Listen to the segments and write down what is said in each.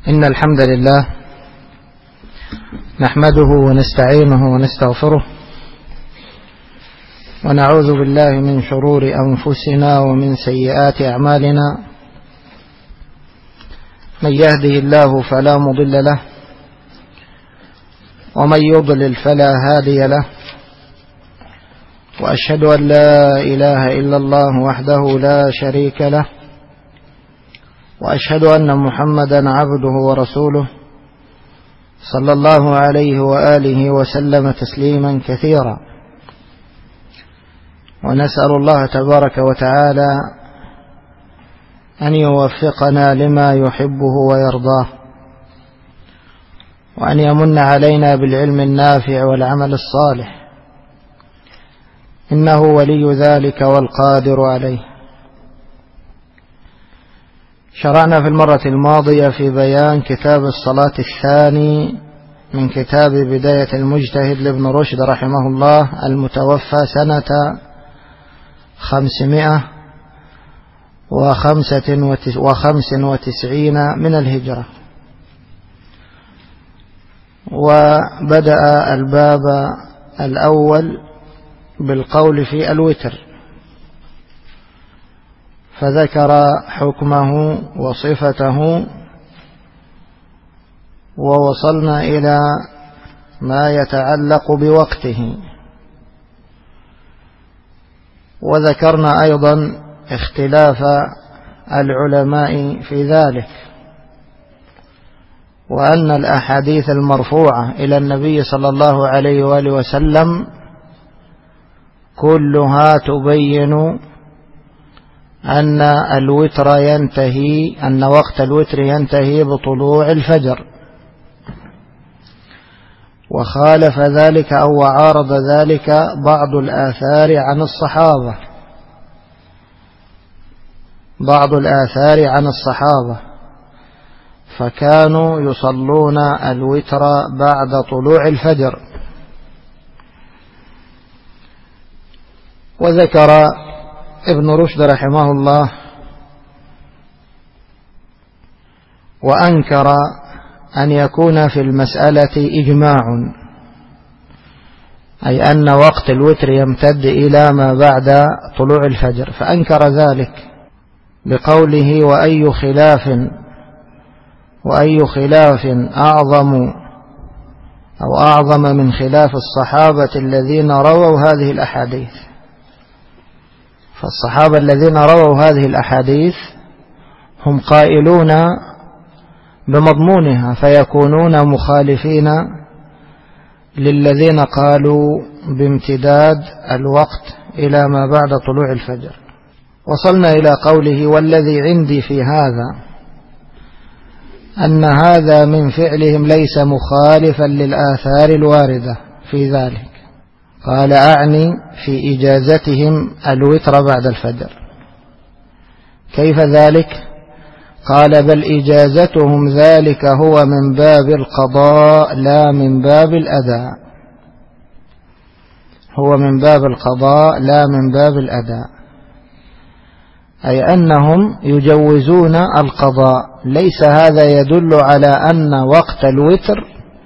إن الحمد لله نحمده ونستعينه ونستغفره ونعوذ بالله من شرور أنفسنا ومن سيئات أعمالنا. من يهده الله فلا مضل له ومن يضلل فلا هادي له، وأشهد أن لا إله إلا الله وحده لا شريك له، وأشهد أن محمدا عبده ورسوله صلى الله عليه وآله وسلم تسليما كثيرا. ونسأل الله تبارك وتعالى أن يوفقنا لما يحبه ويرضاه، وأن يمن علينا بالعلم النافع والعمل الصالح، إنه ولي ذلك والقادر عليه. شرعنا في المرة الماضية في بيان كتاب الصلاة الثاني من كتاب بداية المجتهد لابن رشد رحمه الله، المتوفى سنة 595 من الهجرة. وبدأ الباب الأول بالقول في الوتر، فذكر حكمه وصفته، ووصلنا إلى ما يتعلق بوقته، وذكرنا أيضا اختلاف العلماء في ذلك، وأن الأحاديث المرفوعة إلى النبي صلى الله عليه وآله وسلم كلها تبين أن وقت الوتر ينتهي بطلوع الفجر. وخالف ذلك أو عارض ذلك بعض الآثار عن الصحابة، فكانوا يصلون الوتر بعد طلوع الفجر. وذكر ابن رشد رحمه الله وأنكر أن يكون في المسألة إجماع، أي أن وقت الوتر يمتد إلى ما بعد طلوع الفجر، فأنكر ذلك بقوله: وأي خلاف أعظم من خلاف الصحابة الذين رووا هذه الأحاديث. فالصحابة الذين رووا هذه الأحاديث هم قائلون بمضمونها، فيكونون مخالفين للذين قالوا بامتداد الوقت إلى ما بعد طلوع الفجر. وصلنا إلى قوله: والذي عندي في هذا أن هذا من فعلهم ليس مخالفا للآثار الواردة في ذلك. قال: أعني في إجازتهم الوتر بعد الفجر. كيف ذلك؟ قال: بل إجازتهم ذلك هو من باب القضاء لا من باب الأداء. أي أنهم يجوزون القضاء. ليس هذا يدل على أن وقت الوتر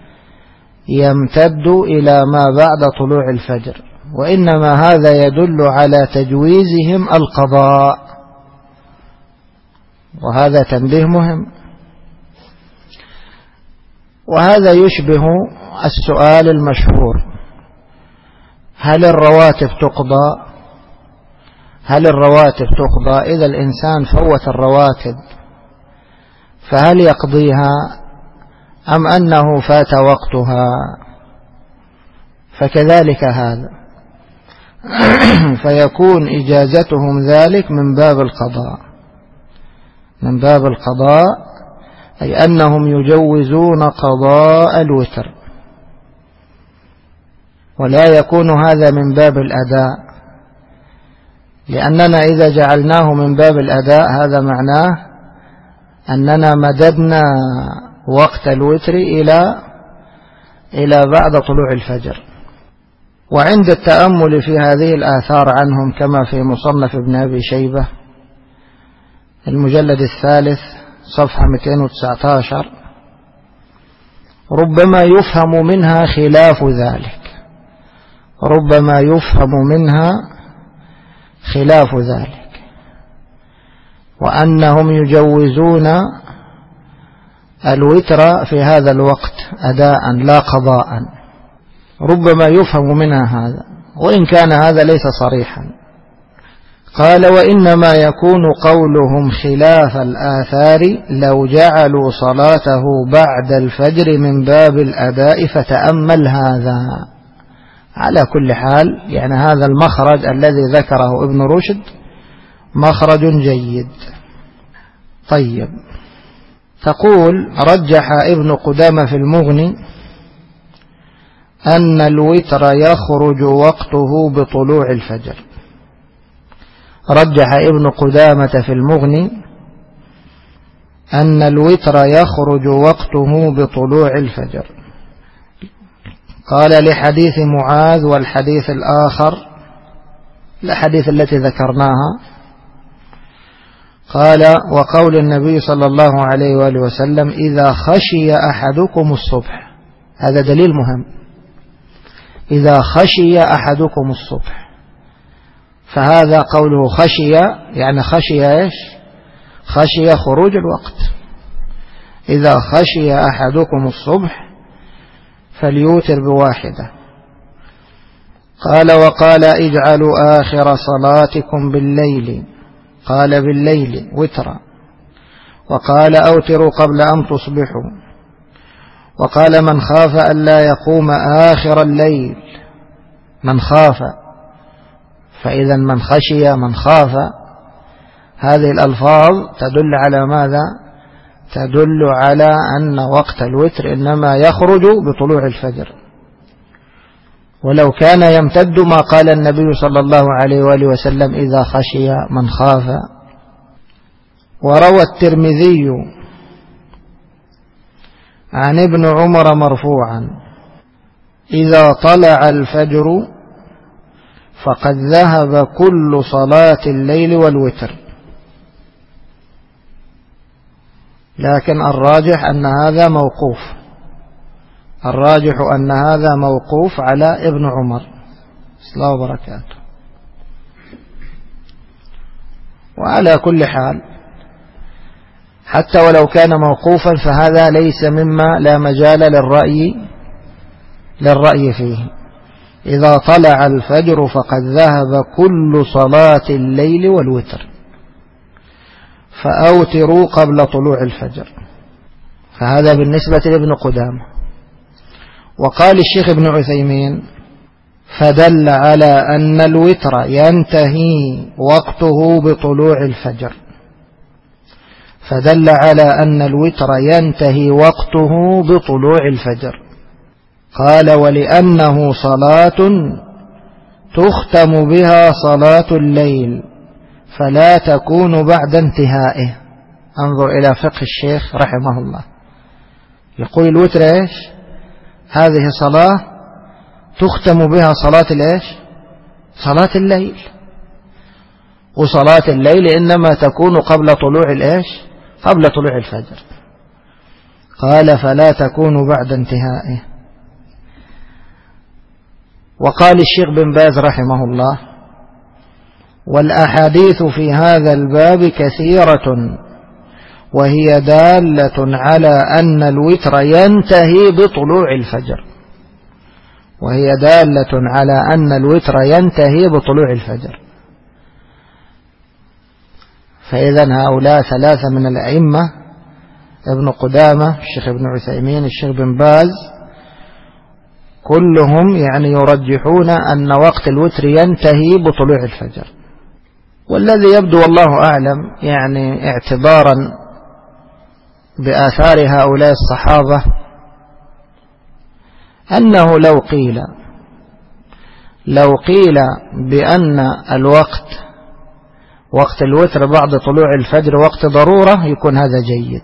يمتد إلى ما بعد طلوع الفجر، وإنما هذا يدل على تجويزهم القضاء، وهذا تنبيه مهم. وهذا يشبه السؤال المشهور: هل الرواتب تقضى إذا الإنسان فوت الرواتب، فهل يقضيها أم أنه فات وقتها؟ فكذلك هذا، فيكون إجازتهم ذلك من باب القضاء، أي أنهم يجوزون قضاء الوتر، ولا يكون هذا من باب الأداء، لأننا إذا جعلناه من باب الأداء هذا معناه أننا مددنا وقت الوتر إلى بعد طلوع الفجر. وعند التأمل في هذه الآثار عنهم كما في مصنف ابن أبي شيبة المجلد 3 صفحة 219 ربما يفهم منها خلاف ذلك، ربما يفهم منها خلاف ذلك، وأنهم يجوزون الوتر في هذا الوقت أداء لا قضاء، ربما يفهم منها هذا، وإن كان هذا ليس صريحا. قال وإنما يكون قولهم خلاف الآثار لو جعلوا صلاته بعد الفجر من باب الأداء، فتأمل هذا. على كل حال يعني هذا المخرج الذي ذكره ابن رشد مخرج جيد. طيب، تقول رجح ابن قدامة في المغني أن الوتر يخرج وقته بطلوع الفجر. رجح ابن قدامة في المغني أن الوتر يخرج وقته بطلوع الفجر. قال لحديث معاذ والحديث الآخر، الحديث التي ذكرناها، قال وقول النبي صلى الله عليه وآله وسلم إذا خشي أحدكم الصبح، هذا دليل مهم، إذا خشي أحدكم الصبح، فهذا قوله خشي يعني خشي إيش؟ خشي خروج الوقت. إذا خشي أحدكم الصبح فليوتر بواحدة. قال وقال اجعلوا آخر صلاتكم بالليل، قال بالليل وترا، وقال أوتروا قبل أن تصبحوا، وقال من خاف أن لا يقوم آخر الليل، من خاف، فإذا من خشي من خاف، هذه الألفاظ تدل على ماذا؟ تدل على أن وقت الوتر إنما يخرج بطلوع الفجر، ولو كان يمتد ما قال النبي صلى الله عليه وآله وسلم إذا خشي من خاف. وروى الترمذي عن ابن عمر مرفوعا إذا طلع الفجر فقد ذهب كل صلاة الليل والوتر، لكن الراجح أن هذا موقوف، الراجح أن هذا موقوف على ابن عمر صلى الله وبركاته. وعلى كل حال حتى ولو كان موقوفا فهذا ليس مما لا مجال للرأي فيه. إذا طلع الفجر فقد ذهب كل صلاة الليل والوتر، فأوتروا قبل طلوع الفجر، فهذا بالنسبة لابن قدامة. وقال الشيخ ابن عثيمين فدل على أن الوتر ينتهي وقته بطلوع الفجر، فدل على أن الوتر ينتهي وقته بطلوع الفجر. قال ولأنه صلاة تختم بها صلاة الليل فلا تكون بعد انتهائه. انظر إلى فقه الشيخ رحمه الله، يقول الوتر إيش؟ هذه صلاة تختم بها صلاة الإيش؟ صلاة الليل، وصلاة الليل إنما تكون قبل طلوع الإيش؟ قبل طلوع الفجر. قال فلا تكون بعد انتهائه. وقال الشيخ بن باز رحمه الله والأحاديث في هذا الباب كثيرة وهي دالة على أن الوتر ينتهي بطلوع الفجر، وهي دالة على أن الوتر ينتهي بطلوع الفجر. فإذا هؤلاء ثلاثة من الأئمة، ابن قدامة، الشيخ ابن عثيمين، الشيخ بن باز، كلهم يعني يرجحون أن وقت الوتر ينتهي بطلوع الفجر. والذي يبدو والله أعلم يعني اعتبارا بآثار هؤلاء الصحابة أنه لو قيل بأن الوقت وقت الوتر بعد طلوع الفجر وقت ضرورة يكون هذا جيد،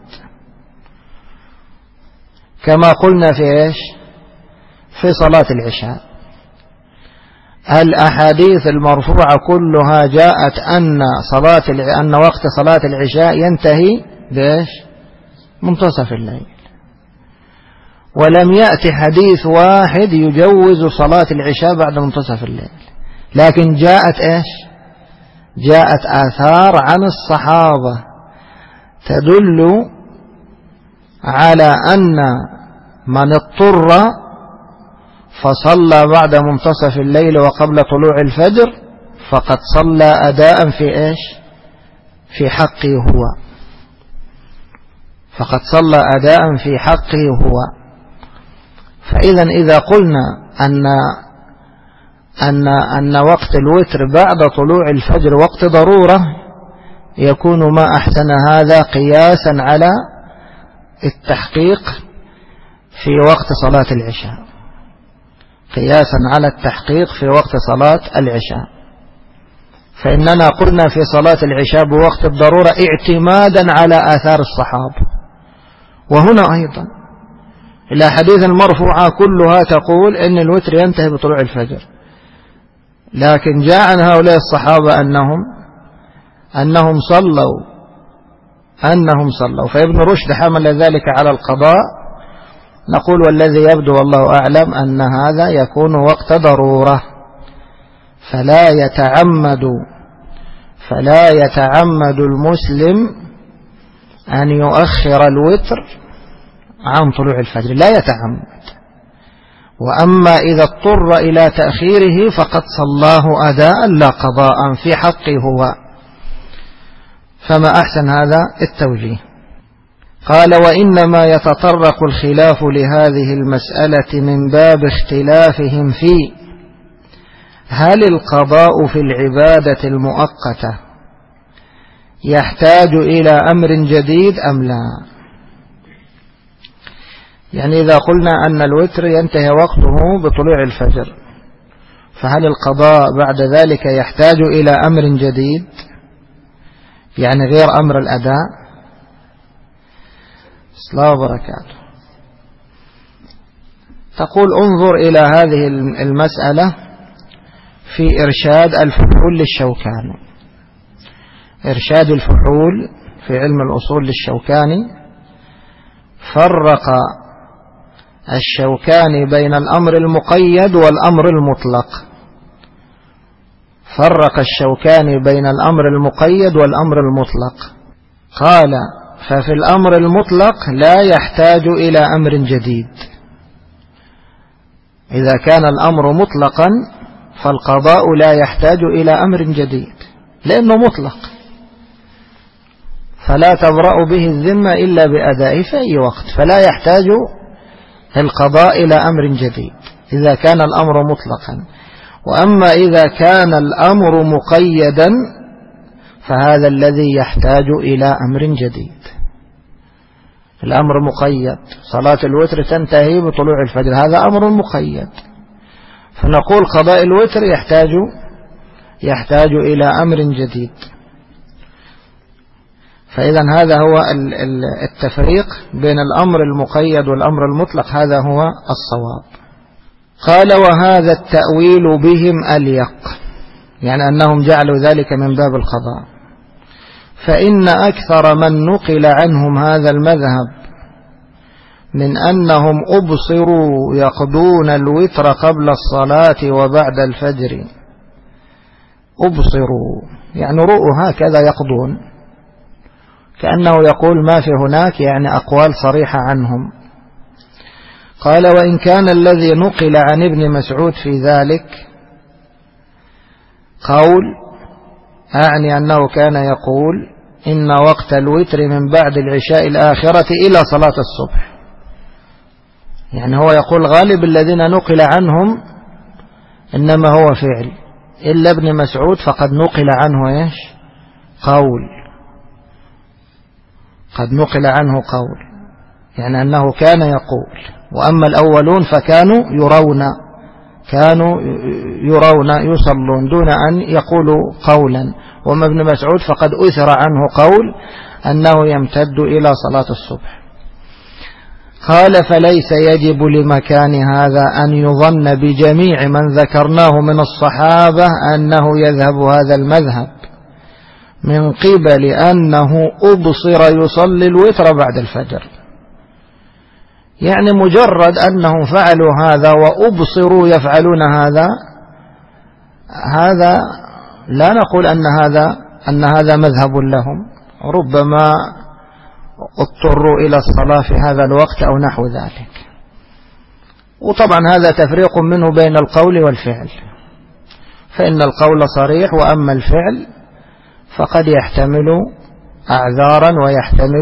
كما قلنا في إيش؟ في صلاة العشاء. الأحاديث المرفوعة كلها جاءت أن وقت صلاة العشاء ينتهي بإيش؟ منتصف الليل. ولم يأتي حديث واحد يجوز صلاة العشاء بعد منتصف الليل، لكن جاءت إيش؟ جاءت آثار عن الصحابة تدل على أن من اضطر فصلى بعد منتصف الليل وقبل طلوع الفجر فقد صلى أداء في إيش؟ في حقه هو، فقد صلى أداء في حقه هو. فإذا إذا قلنا أن وقت الوتر بعد طلوع الفجر وقت ضرورة، يكون ما أحسن هذا قياسا على التحقيق في وقت صلاة العشاء، قياسا على التحقيق في وقت صلاة العشاء. فإننا قلنا في صلاة العشاء بوقت الضرورة اعتمادا على آثار الصحابة. وهنا أيضا الأحاديث المرفوعة كلها تقول إن الوتر ينتهي بطلوع الفجر، لكن جاء عن هؤلاء الصحابة أنهم صلوا. فابن رشد حمل ذلك على القضاء. نقول والذي يبدو والله أعلم أن هذا يكون وقت ضرورة، فلا يتعمد المسلم أن يؤخر الوتر عن طلوع الفجر، لا يتعمد. وأما إذا اضطر إلى تأخيره فقد صلاه أداء لا قضاء في حقه هو. فما أحسن هذا التوجيه. قال: وإنما يتطرق الخلاف لهذه المسألة من باب اختلافهم في هل القضاء في العبادة المؤقتة يحتاج إلى أمر جديد أم لا. يعني إذا قلنا أن الوتر ينتهي وقته بطلوع الفجر، فهل القضاء بعد ذلك يحتاج إلى أمر جديد، يعني غير أمر الأداء؟ السلام وبركاته. تقول: انظر إلى هذه المسألة في إرشاد الفحول للشوكاني. إرشاد الفحول في علم الأصول للشوكاني فرق الشوكاني بين الأمر المقيد والأمر المطلق. فرق الشوكاني بين الأمر المقيد والأمر المطلق. قال: ففي الأمر المطلق لا يحتاج إلى أمر جديد. إذا كان الأمر مطلقا فالقضاء لا يحتاج إلى أمر جديد لأنه مطلق، فلا تبرأ به الذمة إلا بأدائه في أي وقت، فلا يحتاج القضاء إلى أمر جديد إذا كان الأمر مطلقا. وأما إذا كان الأمر مقيدا فهذا الذي يحتاج إلى أمر جديد. الأمر مقيد، صلاة الوتر تنتهي بطلوع الفجر، هذا أمر مقيد، فنقول قضاء الوتر يحتاج إلى أمر جديد. فإذا هذا هو التفريق بين الأمر المقيد والأمر المطلق، هذا هو الصواب. قال: وهذا التأويل بهم أليق، يعني أنهم جعلوا ذلك من باب القضاء. فإن أكثر من نقل عنهم هذا المذهب من أنهم أبصروا يقضون الوتر قبل الصلاة وبعد الفجر. أبصروا يعني رؤوا هكذا يقضون، كأنه يقول ما في هناك يعني أقوال صريحة عنهم. قال: وإن كان الذي نقل عن ابن مسعود في ذلك قول، أعني أنه كان يقول إن وقت الوتر من بعد العشاء الآخرة إلى صلاة الصبح، يعني هو يقول غالب الذين نقل عنهم إنما هو فعل، إلا ابن مسعود فقد نقل عنه إيش؟ قول، قد نقل عنه قول، يعني أنه كان يقول. وأما الأولون فكانوا يرون يصلون دون أن يقولوا قولا. وأما ابن مسعود فقد أثر عنه قول أنه يمتد إلى صلاة الصبح. قال: فليس يجب لمكان هذا أن يظن بجميع من ذكرناه من الصحابة أنه يذهب هذا المذهب من قبل أنه أبصر يصلي الوتر بعد الفجر. يعني مجرد أنهم فعلوا هذا وأبصروا يفعلون هذا لا نقول أن هذا مذهب لهم، ربما اضطروا إلى الصلاة في هذا الوقت أو نحو ذلك. وطبعا هذا تفريق منه بين القول والفعل، فإن القول صريح، وأما الفعل فقد يحتمل أعذارا ويحتمل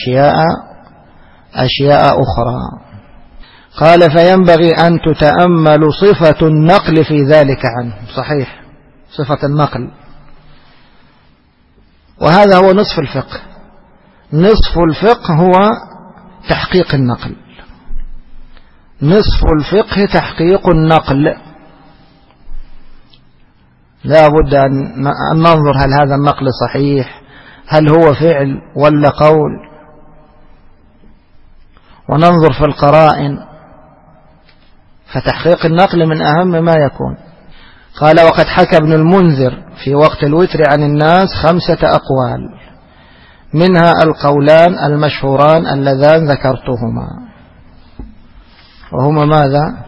أشياء أخرى. قال فينبغي أن تتأمل صفة النقل في ذلك عنه. صحيح، صفة النقل، وهذا هو نصف الفقه. نصف الفقه هو تحقيق النقل، نصف الفقه تحقيق النقل. لا بد أن ننظر هل هذا النقل صحيح، هل هو فعل ولا قول، وننظر في القرائن، فتحقيق النقل من أهم ما يكون. قال وقد حكى ابن المنذر في وقت الوتر عن الناس 5 أقوال، منها القولان المشهوران اللذان ذكرتهما، وهما ماذا؟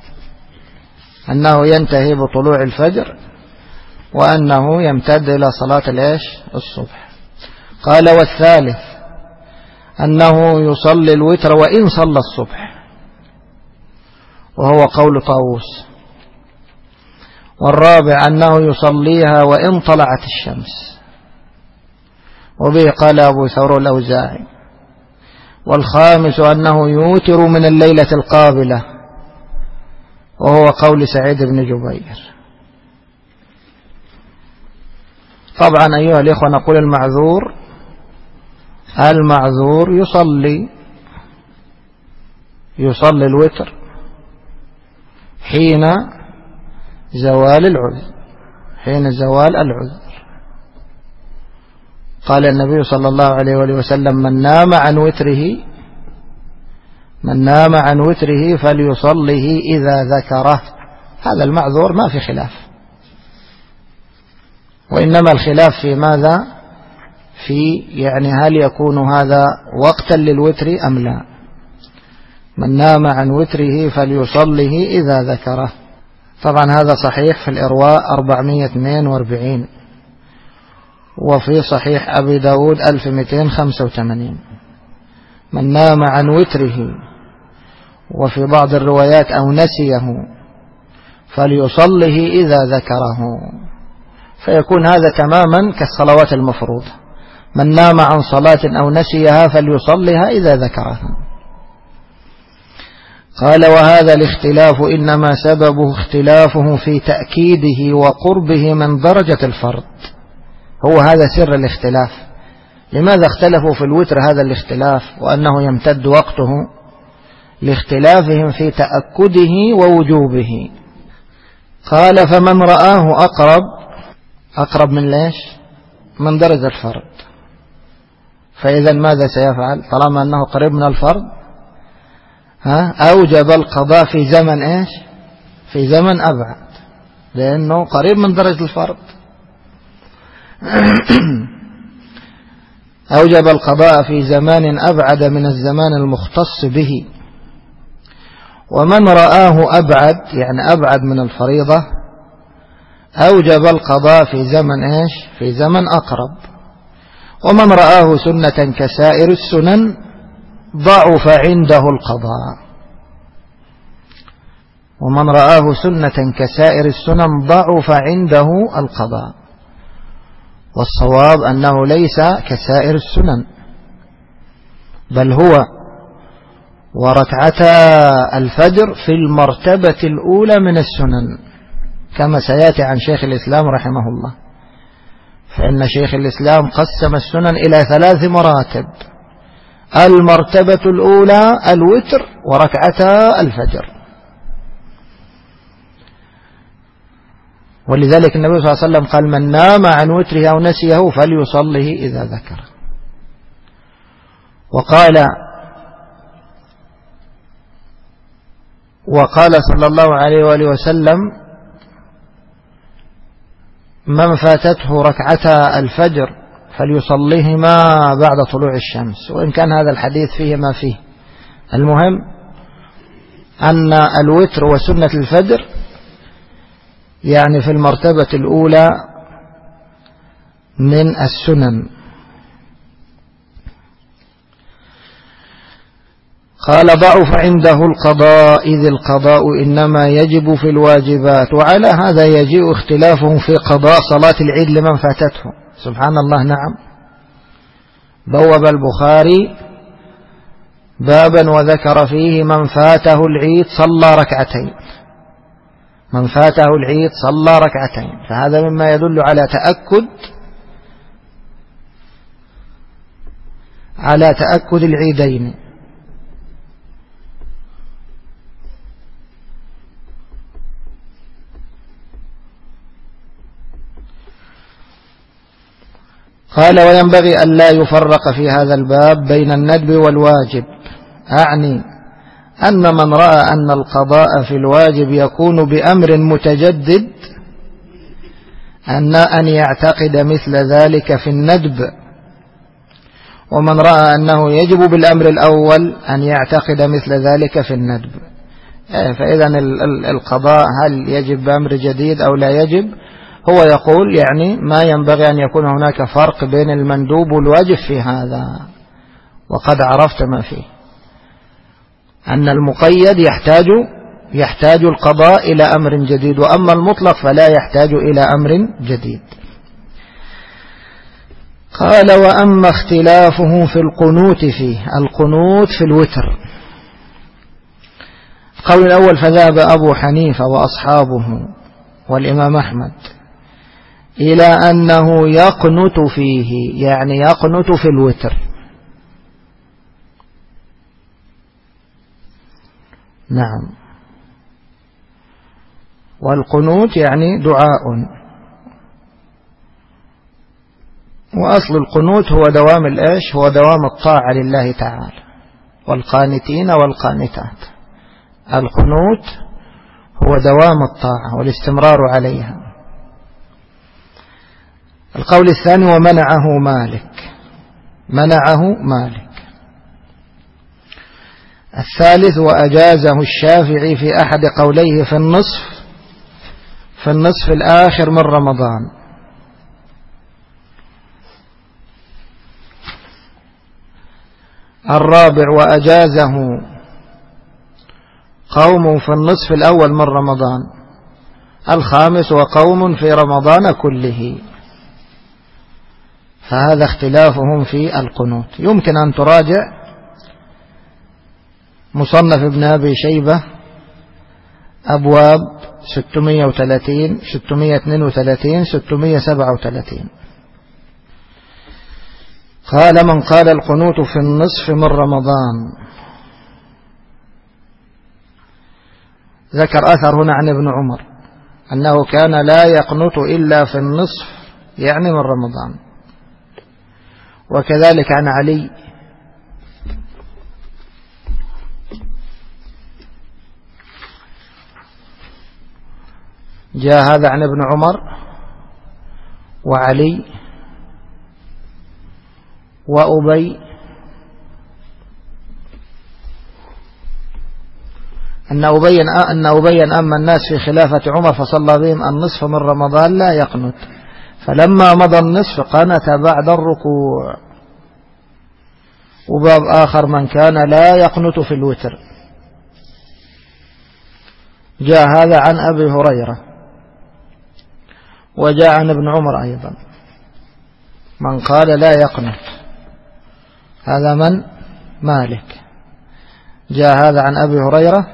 أنه ينتهي بطلوع الفجر، وأنه يمتد إلى صلاة الصبح. قال والثالث أنه يصلي الوتر وإن صلى الصبح، وهو قول طاووس. والرابع أنه يصليها وإن طلعت الشمس، وبه قال أبو ثور الأوزاعي. والخامس أنه يوتر من الليلة القابلة، وهو قول سعيد بن جبير. طبعا أيها الإخوة نقول المعذور يصلي الوتر حين زوال العذر. قال النبي صلى الله عليه وآله وسلم من نام عن وتره فليصله إذا ذكره. هذا المعذور ما في خلاف، وإنما الخلاف في ماذا؟ يعني هل يكون هذا وقتا للوتر أم لا. من نام عن وتره فليصله إذا ذكره. طبعا هذا صحيح في الإرواء 442، وفي صحيح أبي داود 1285. من نام عن وتره، وفي بعض الروايات أو نسيه فليصله إذا ذكره، فيكون هذا تماما كالصلوات المفروضة. من نام عن صلاة أو نسيها فليصلها إذا ذكرها. قال وهذا الاختلاف إنما سببه اختلافه في تأكيده وقربه من درجة الفرض. هو هذا سر الاختلاف. لماذا اختلفوا في الوتر هذا الاختلاف وأنه يمتد وقته؟ لاختلافهم في تأكده ووجوبه. قال فمن رآه أقرب من ليش؟ من درجة الفرض. فإذا ماذا سيفعل طالما أنه قريب من الفرض؟ أوجب القضاء في زمن إيش؟ في زمن أبعد، لأنه قريب من درجة الفرض. أوجب القضاء في زمان أبعد من الزمان المختص به. ومن رآه أبعد يعني أبعد من الفريضة أوجب القضاء في زمن إيش؟ في زمن أقرب. ومن رآه سنة كسائر السنن ضعف عنده القضاء. ومن رآه سنة كسائر السنن ضعف عنده القضاء. والصواب أنه ليس كسائر السنن، بل هو وركعتا الفجر في المرتبة الأولى من السنن، كما سيأتي عن شيخ الإسلام رحمه الله. فإن شيخ الإسلام قسم السنن إلى 3 مراتب: المرتبة الأولى الوتر وركعتا الفجر. ولذلك النبي صلى الله عليه وسلم قال من نام عن وتره أو نسيه فليصله إذا ذكر. وقال صلى الله عليه وآله وسلم من فاتته ركعتا الفجر فليصليهما بعد طلوع الشمس. وإن كان هذا الحديث فيه ما فيه، المهم أن الوتر وسنة الفجر يعني في المرتبة الأولى من السنن. قال ضعف عنده القضاء إذ القضاء إنما يجب في الواجبات. وعلى هذا يجيء اختلافهم في قضاء صلاة العيد لمن فاتته. سبحان الله. نعم، بوب البخاري بابا وذكر فيه من فاته العيد صلى ركعتين، من فاته العيد صلى ركعتين، فهذا مما يدل على تأكد العيدين. قال وينبغي أن لا يفرق في هذا الباب بين الندب والواجب، أعني أن من رأى أن القضاء في الواجب يكون بأمر متجدد أن يعتقد مثل ذلك في الندب، ومن رأى أنه يجب بالأمر الأول أن يعتقد مثل ذلك في الندب. فإذا القضاء هل يجب بأمر جديد أو لا يجب؟ هو يقول يعني ما ينبغي أن يكون هناك فرق بين المندوب والواجب في هذا، وقد عرفت ما فيه، أن المقيد يحتاج القضاء إلى أمر جديد، وأما المطلق فلا يحتاج إلى أمر جديد. قال وأما اختلافه في القنوت فيه، القنوت في الوتر. القول الأول فذهب أبو حنيفة وأصحابه والإمام أحمد إلى أنه يقنت فيه، يعني يقنت في الوتر. نعم، والقنوت يعني دعاء، وأصل القنوت هو دوام الإيش؟ هو دوام الطاعة لله تعالى، والقانتين والقانتات. القنوت هو دوام الطاعة والاستمرار عليها. القول الثاني ومنعه مالك. الثالث وأجازه الشافعي في أحد قوليه في النصف الآخر من رمضان. الرابع وأجازه قوم في النصف الأول من رمضان. الخامس وقوم في رمضان كله. فهذا اختلافهم في القنوت. يمكن أن تراجع مصنف ابن أبي شيبة أبواب 630 632 637. قال من قال القنوت في النصف من رمضان، ذكر أثر هنا عن ابن عمر أنه كان لا يقنط إلا في النصف يعني من رمضان، وكذلك عن علي جاء هذا عن ابن عمر وعلي وأبي أن أبي أما الناس في خلافة عمر فصلى بهم النصف من رمضان لا يقنت، فلما مضى النصف قنت بعد الركوع. وباب آخر من كان لا يقنت في الوتر، جاء هذا عن أبي هريرة وجاء عن ابن عمر أيضا من قال لا يقنت، هذا من مالك. جاء هذا عن أبي هريرة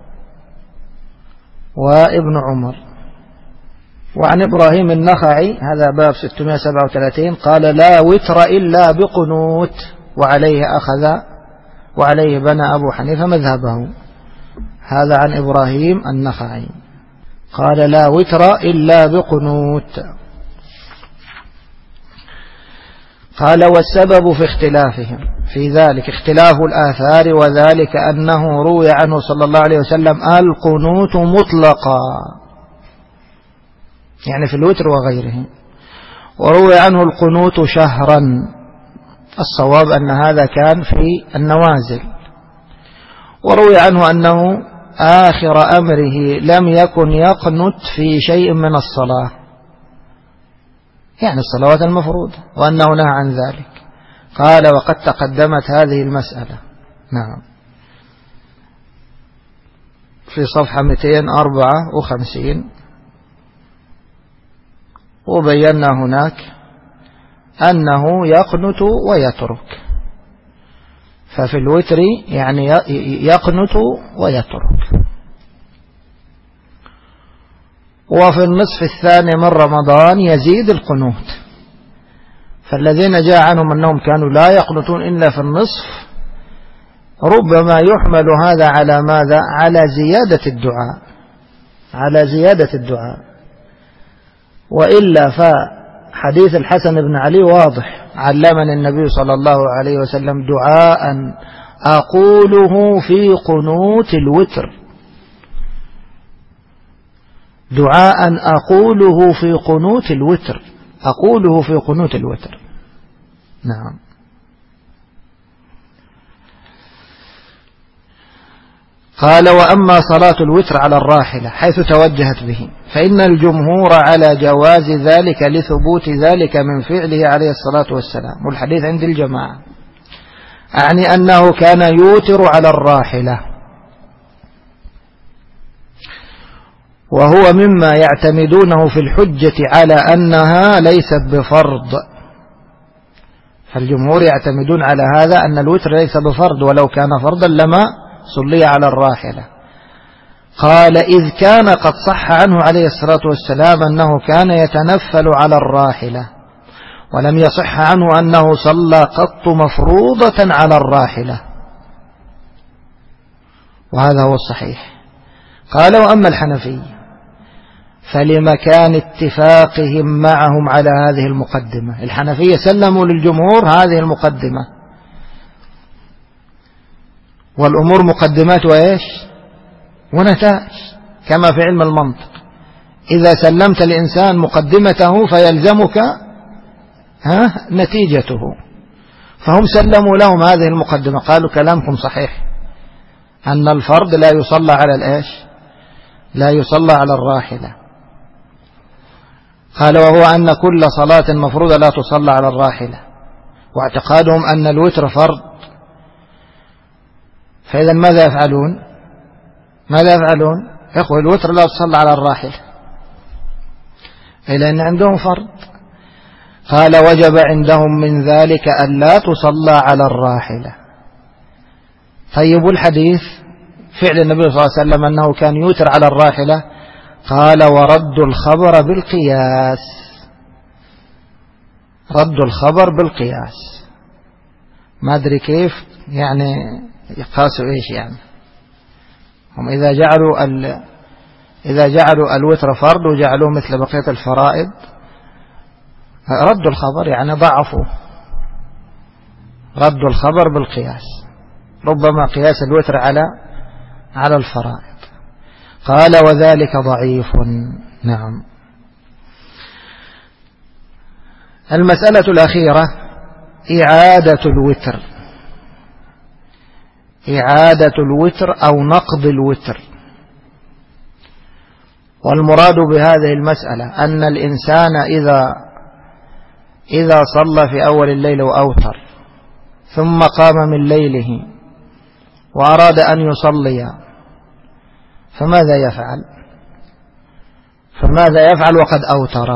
وابن عمر. وعن إبراهيم النخعي هذا باب 637 قال لا وتر إلا بقنوت، وعليه بنى أبو حنيفة مذهبه. هذا عن إبراهيم النخعي قال لا وتر إلا بقنوت. قال والسبب في اختلافهم في ذلك اختلاف الآثار، وذلك أنه روي عنه صلى الله عليه وسلم القنوت مطلقا يعني في الوتر وغيره، وروي عنه القنوت شهرا. الصواب أن هذا كان في النوازل، وروي عنه أنه آخر أمره لم يكن يقنت في شيء من الصلاة، يعني الصلوات المفروضة، وأنه نهى عن ذلك. قال وقد تقدمت هذه المسألة، نعم، في صفحة 254، وبينا هناك أنه يقنت ويترك، ففي الوتر يعني يقنت ويترك. وفي النصف الثاني من رمضان يزيد القنوت، فالذين جاء عنهم أنهم كانوا لا يقنتون إلا في النصف ربما يحمل هذا على ماذا؟ على زيادة الدعاء، على زيادة الدعاء. وإلا فحديث الحسن بن علي واضح: علمني النبي صلى الله عليه وسلم دعاء أقوله في قنوت الوتر، دعاء أقوله في قنوت الوتر، أقوله في قنوت الوتر. نعم. قال وأما صلاة الوتر على الراحلة حيث توجهت به فإن الجمهور على جواز ذلك لثبوت ذلك من فعله عليه الصلاة والسلام، والحديث عند الجماعة، أعني أنه كان يوتر على الراحلة، وهو مما يعتمدونه في الحجة على أنها ليست بفرض. فالجمهور يعتمدون على هذا أن الوتر ليس بفرض، ولو كان فرضا لما صلي على الراحلة. قال إذ كان قد صح عنه عليه الصلاة والسلام أنه كان يتنفل على الراحلة، ولم يصح عنه أنه صلى قط مفروضة على الراحلة، وهذا هو الصحيح. قال وأما الحنفية فلمكان اتفاقهم معهم على هذه المقدمة، الحنفية سلموا للجمهور هذه المقدمة، والأمور مقدمات وإيش ونتائج، كما في علم المنطق إذا سلمت الإنسان مقدمته فيلزمك نتيجته، فهم سلموا لهم هذه المقدمة، قالوا كلامكم صحيح أن الفرض لا يصلى على الإيش، لا يصلى على الراحلة. قال وهو أن كل صلاة مفروضة لا تصلى على الراحلة، واعتقادهم أن الوتر فرض، فإذا ماذا يفعلون؟ ماذا يفعلون؟ إخوة الوتر لا تصلى على الراحلة إلا أن عندهم فرض. قال وجب عندهم من ذلك أن لا تصلى على الراحلة. طيب الحديث فعل النبي صلى الله عليه وسلم أنه كان يوتر على الراحلة، قال ورد الخبر بالقياس، رد الخبر بالقياس، ما أدري كيف يعني يقاسوا إيش يعني، هم إذا جعلوا الوتر فرض وجعلوه مثل بقية الفرائض رد الخبر يعني ضعفوا، رد الخبر بالقياس، ربما قياس الوتر على الفرائض. قال وذلك ضعيف. نعم. المسألة الأخيرة إعادة الوتر، إعادة الوتر أو نقض الوتر. والمراد بهذه المسألة أن الإنسان إذا صلى في أول الليل وأوتر ثم قام من ليله وأراد أن يصلي فماذا يفعل؟ فماذا يفعل وقد أوتر؟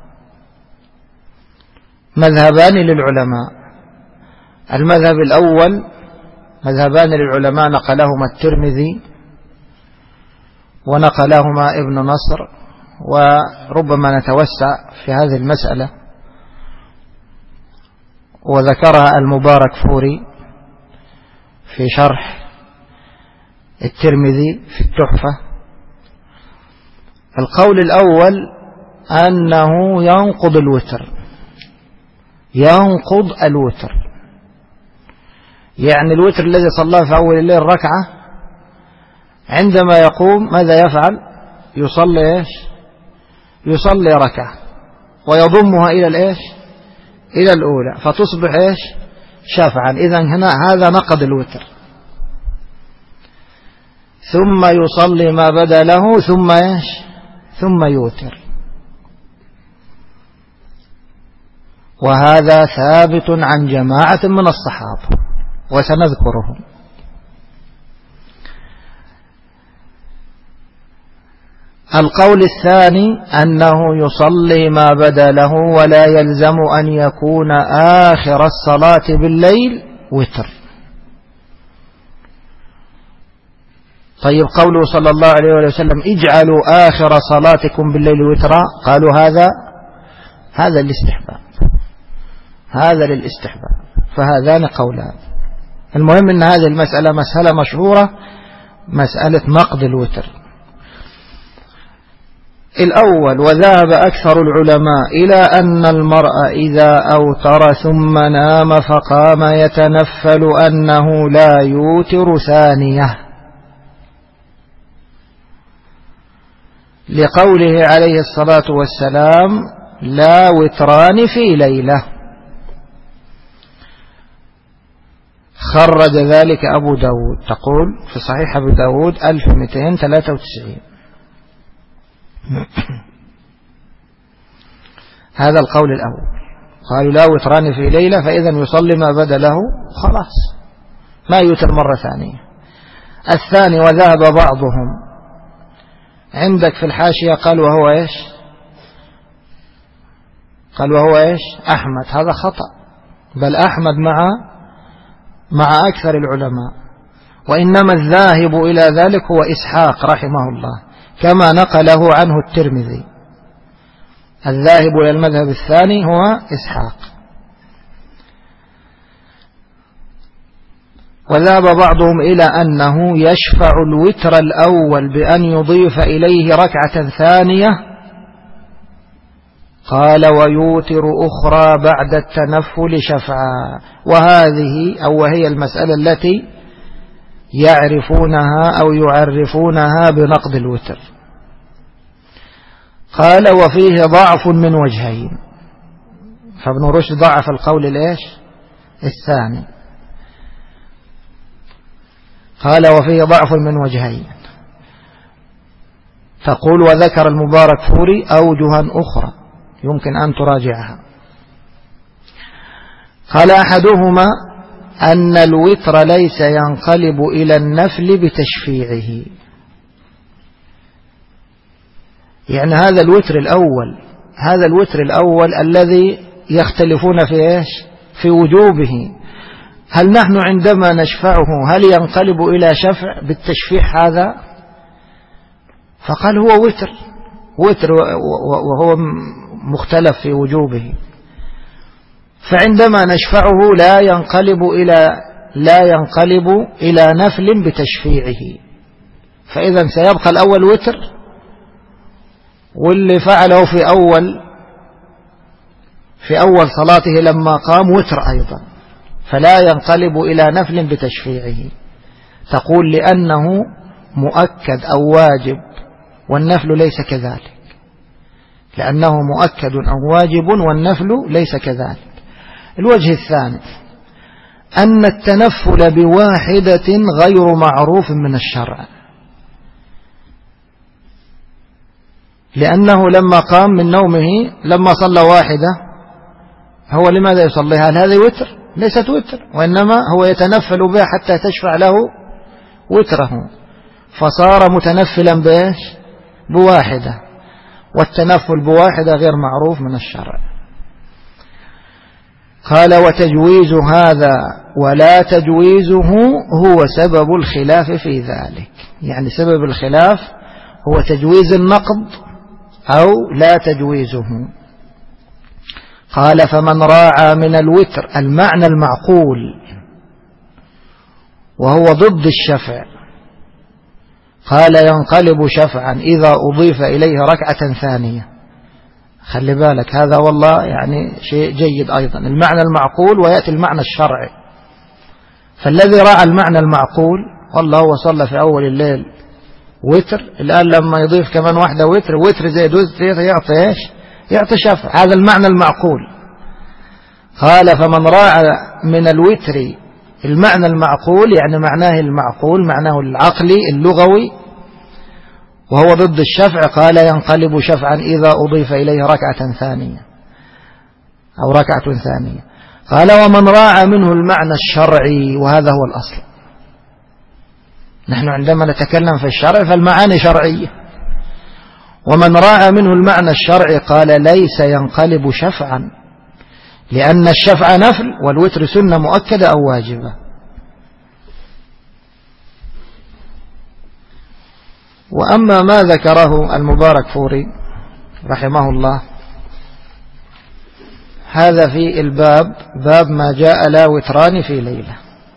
مذهبان للعلماء. المذهب الأول مذهبان للعلماء نقلهما الترمذي ونقلهما ابن نصر، وربما نتوسع في هذه المسألة، وذكرها المبارك فوري في شرح الترمذي في التحفة. القول الأول أنه ينقض الوتر، ينقض الوتر، يعني الوتر الذي صلاه في أول الليل ركعة عندما يقوم ماذا يفعل؟ يصلي إيش؟ يصلي ركعة ويضمها إلى الإيش؟ إلى الأولى، فتصبح إيش؟ شافعا. إذن هنا هذا نقض الوتر. ثم يصلي ما بدا له ثم إيش؟ ثم يوتر. وهذا ثابت عن جماعة من الصحابة وسنذكرهم. القول الثاني أنه يصلي ما بدا له ولا يلزم أن يكون آخر الصلاة بالليل وتر. طيب قوله صلى الله عليه وسلم اجعلوا آخر صلاتكم بالليل وترا، قالوا هذا الاستحباب، هذا للاستحباب، فهذان قولان. المهم أن هذه المسألة مسألة مشهورة، مسألة نقض الوتر. الأول: وذهب أكثر العلماء إلى أن المرء إذا أوتر ثم نام فقام يتنفل أنه لا يوتر ثانية، لقوله عليه الصلاة والسلام: لا وتران في ليلة. خرج ذلك أبو داود، تقول في صحيح أبو داود 1293. هذا القول الأول، قالوا لا وتران في ليلة، فإذا يصلي ما بدا له خلاص، ما يوتر مرة ثانية. الثاني: وذهب بعضهم، عندك في الحاشية قال وهو إيش؟ قال وهو إيش؟ أحمد. هذا خطأ، بل أحمد مع أكثر العلماء، وإنما الذاهب إلى ذلك هو إسحاق رحمه الله، كما نقله عنه الترمذي. الذاهب إلى المذهب الثاني هو إسحاق. وذهب بعضهم إلى أنه يشفع الوتر الأول بأن يضيف إليه ركعة ثانية، قال: ويوتر أخرى بعد التنفل شفعا. وهي المسألة التي يعرفونها أو يعرفونها بنقض الوتر. قال: وفيه ضعف من وجهين. فابن رشد ضعف القول الإيش؟ الثاني. قال: وفيه ضعف من وجهين. تقول: وذكر المبارك فوري أوجها أخرى يمكن أن تراجعها. قال: أحدهما أن الوتر ليس ينقلب إلى النفل بتشفيعه، يعني هذا الوتر الأول الذي يختلفون في إيش؟ في وجوبه. هل نحن عندما نشفعه هل ينقلب إلى شفع بالتشفيع هذا؟ فقال هو وتر وهو مختلف في وجوبه، فعندما نشفعه لا ينقلب إلى نفل بتشفيعه، فإذا سيبقى الأول وتر، واللي فعله في أول صلاته لما قام وتر أيضا، فلا ينقلب إلى نفل بتشفيعه. تقول: لأنه مؤكد أو واجب، والنفل ليس كذلك، لأنه مؤكد أو واجب والنفل ليس كذلك. الوجه الثاني أن التنفل بواحدة غير معروف من الشرع، لأنه لما قام من نومه لما صلى واحدة، هو لماذا يصليها؟ هل هذه وتر؟ ليست وتر، وإنما هو يتنفل بها حتى تشفع له وتره، فصار متنفلا بإيش؟ بواحدة، والتنفل بواحدة غير معروف من الشرع. قال: وتجويز هذا ولا تجويزه هو سبب الخلاف في ذلك، يعني سبب الخلاف هو تجويز النقض أو لا تجويزه. قال: فمن راعى من الوتر المعنى المعقول وهو ضد الشفع، قال: ينقلب شفعا إذا أضيف إليه ركعة ثانية. خلي بالك، هذا والله يعني شيء جيد أيضا، المعنى المعقول ويأتي المعنى الشرعي. فالذي راعى المعنى المعقول والله هو صلى في أول الليل وتر، الآن لما يضيف كمان واحدة وتر زي يعطي إيش؟ يعطي شفع، هذا المعنى المعقول. قال: فمن راعى من الوتر المعنى المعقول يعني معناه المعقول، معناه العقلي اللغوي، وهو ضد الشفع. قال ينقلب شفعا إذا أضيف إليه ركعة ثانية أو ركعة ثانية. قال ومن راعى منه المعنى الشرعي، وهذا هو الأصل. نحن عندما نتكلم في الشرع فالمعاني شرعية، ومن راعى منه المعنى الشرعي قال ليس ينقلب شفعا، لأن الشفع نفل والوتر سنة مؤكدة أو واجبة. وأما ما ذكره المباركفوري رحمه الله، هذا في الباب، باب ما جاء لا وتران في ليلة.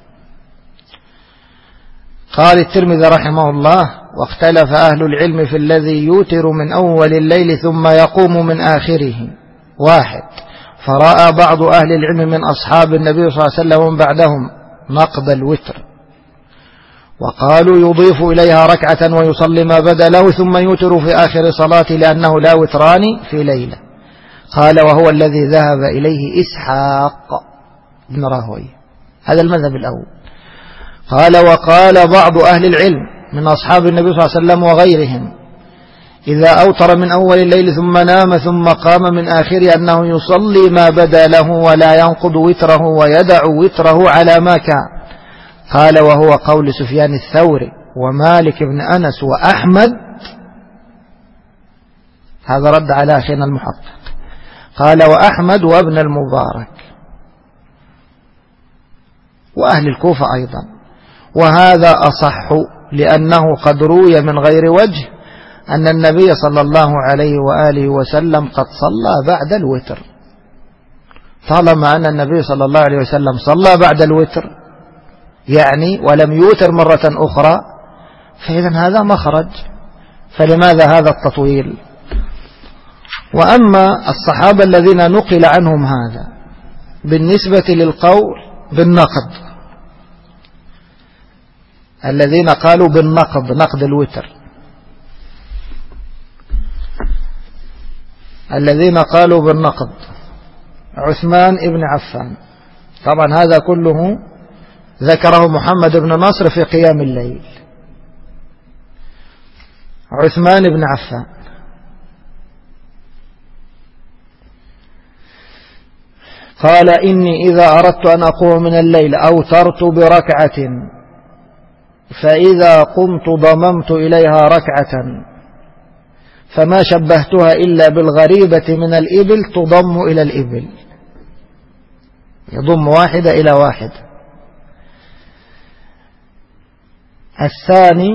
قال الترمذي رحمه الله واختلف أهل العلم في الذي يوتر من أول الليل ثم يقوم من آخره. 1. فرأى بعض أهل العلم من أصحاب النبي صلى الله عليه وسلم ومن بعدهم نقض الوتر، وقالوا يضيف إليها ركعة ويصلي ما بدا له ثم يوتر في آخر صلاة لأنه لا وتران في ليلة. قال وهو الذي ذهب إليه إسحاق بن راهويه، هذا المذهب الأول. قال وقال بعض أهل العلم من أصحاب النبي صلى الله عليه وسلم وغيرهم إذا أوتر من أول الليل ثم نام ثم قام من آخره أنه يصلي ما بدا له ولا ينقض وتره ويدع وتره على ما كان. قال وهو قول سفيان الثوري ومالك بن أنس وأحمد. هذا رد على أخينا المحقق. قال وأحمد وابن المبارك وأهل الكوفة أيضا، وهذا أصح لأنه قد روي من غير وجه أن النبي صلى الله عليه وآله وسلم قد صلى بعد الوتر. طالما أن النبي صلى الله عليه وسلم صلى بعد الوتر يعني ولم يوتر مرة أخرى، فإذا هذا مخرج، فلماذا هذا التطويل؟ وأما الصحابة الذين نقل عنهم هذا بالنسبة للقول بالنقض، الذين قالوا بالنقض، نقض الوتر، الذين قالوا بالنقض عثمان ابن عفان. طبعا هذا كله ذكره محمد بن نصر في قيام الليل. عثمان بن عفان قال إني إذا أردت أن أقوم من الليل أوترت بركعة، فإذا قمت ضممت إليها ركعة، فما شبهتها إلا بالغريبة من الإبل تضم إلى الإبل، يضم واحدة إلى واحدة. الثاني